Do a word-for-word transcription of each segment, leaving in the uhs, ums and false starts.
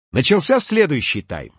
Начался следующий тайм.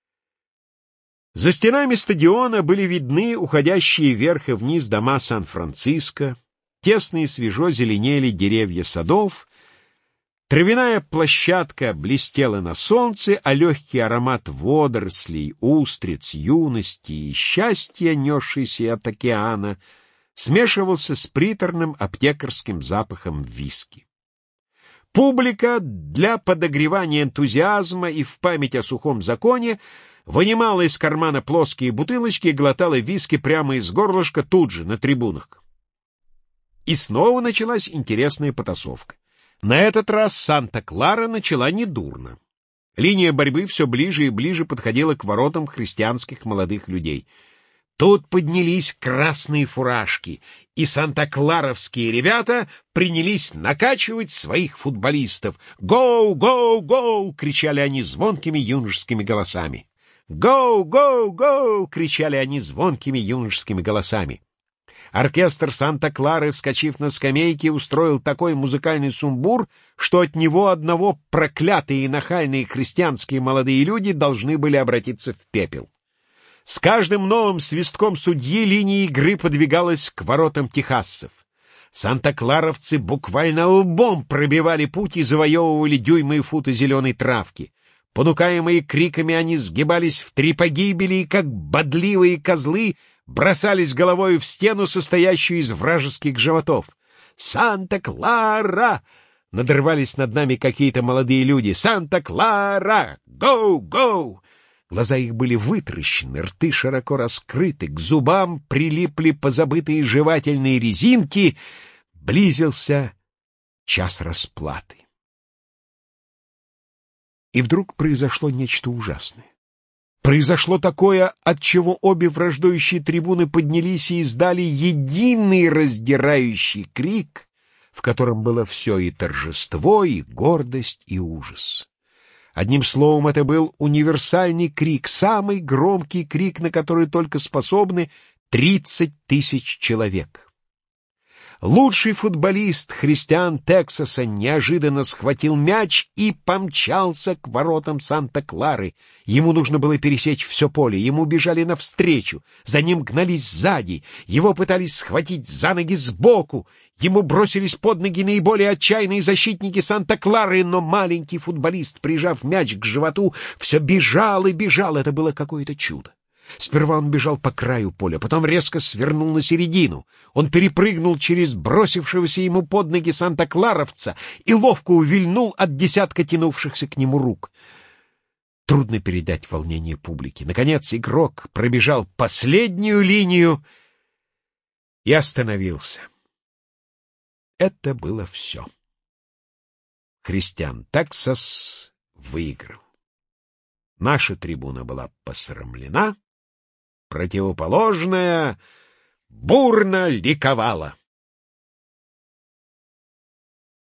За стенами стадиона были видны уходящие вверх и вниз дома Сан-Франциско, тесно и свежо зеленели деревья садов, травяная площадка блестела на солнце, а легкий аромат водорослей, устриц, юности и счастья, несшийся от океана, смешивался с приторным аптекарским запахом виски. Публика для подогревания энтузиазма и в память о сухом законе вынимала из кармана плоские бутылочки и глотала виски прямо из горлышка тут же, на трибунах. И снова началась интересная потасовка. На этот раз Санта-Клара начала недурно. Линия борьбы все ближе и ближе подходила к воротам христианских молодых людей. Тут поднялись красные фуражки, и санта-кларовские ребята принялись накачивать своих футболистов. «Гоу! Гоу! Гоу!» — кричали они звонкими юношескими голосами. «Гоу! Гоу! Гоу!» — кричали они звонкими юношескими голосами. Оркестр Санта-Клары, вскочив на скамейки, устроил такой музыкальный сумбур, что от него одного проклятые и нахальные христианские молодые люди должны были обратиться в пепел. С каждым новым свистком судьи линия игры подвигалась к воротам техасцев. Санта-Кларовцы буквально лбом пробивали путь и завоевывали дюймы и футы зеленой травки. Понукаемые криками, они сгибались в три погибели и, как бодливые козлы, бросались головой в стену, состоящую из вражеских животов. «Санта-Клара!» — надрывались над нами какие-то молодые люди. «Санта-Клара! Гоу! Гоу!» Глаза их были вытращены, рты широко раскрыты, к зубам прилипли позабытые жевательные резинки. Близился час расплаты. И вдруг произошло нечто ужасное. Произошло такое, от чего обе враждующие трибуны поднялись и издали единый раздирающий крик, в котором было все — и торжество, и гордость, и ужас. Одним словом, это был универсальный крик, самый громкий крик, на который только способны тридцать тысяч человек. Лучший футболист христиан Тексаса неожиданно схватил мяч и помчался к воротам Санта-Клары. Ему нужно было пересечь все поле, ему бежали навстречу, за ним гнались сзади, его пытались схватить за ноги сбоку, ему бросились под ноги наиболее отчаянные защитники Санта-Клары, но маленький футболист, прижав мяч к животу, все бежал и бежал. Это было какое-то чудо. Сперва он бежал по краю поля, потом резко свернул на середину. Он перепрыгнул через бросившегося ему под ноги санта-кларовца и ловко увильнул от десятка тянувшихся к нему рук. Трудно передать волнение публики. Наконец игрок пробежал последнюю линию и остановился. Это было все. Христиан Тексас выиграл. Наша трибуна была посрамлена, противоположная бурно ликовала.